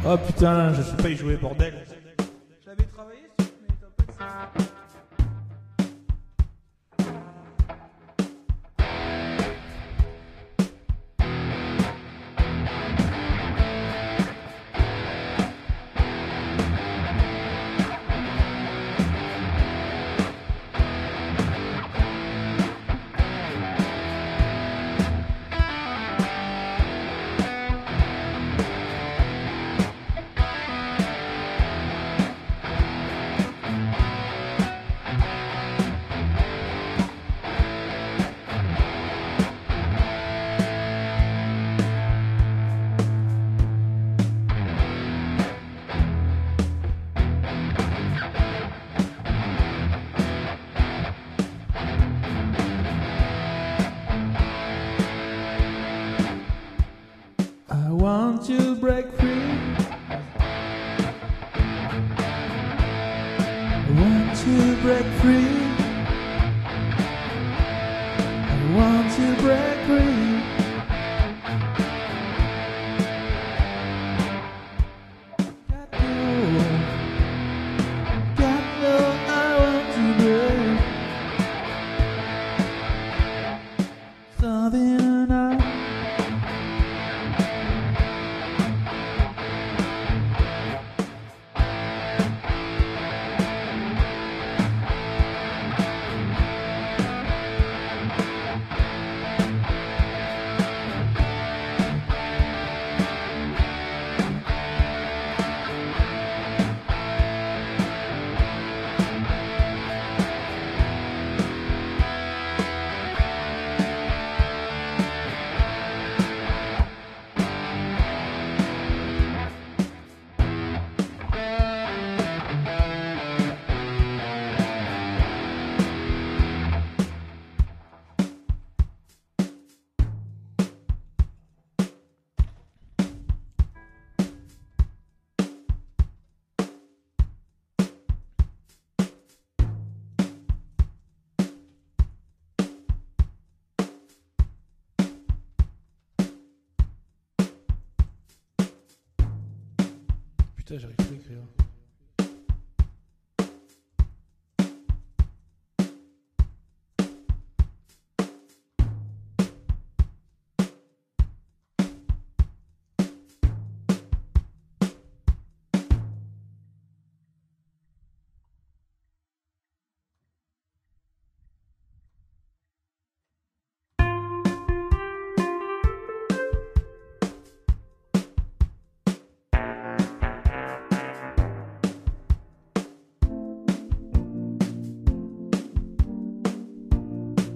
Oh putain, je sais pas y jouer, bordel. J'avais travaillé sur mais t'as pas de ça. I want to break free. I want to break free. I want to break free. God knows I want to break something tonight. Putain, j'arrive plus à écrire.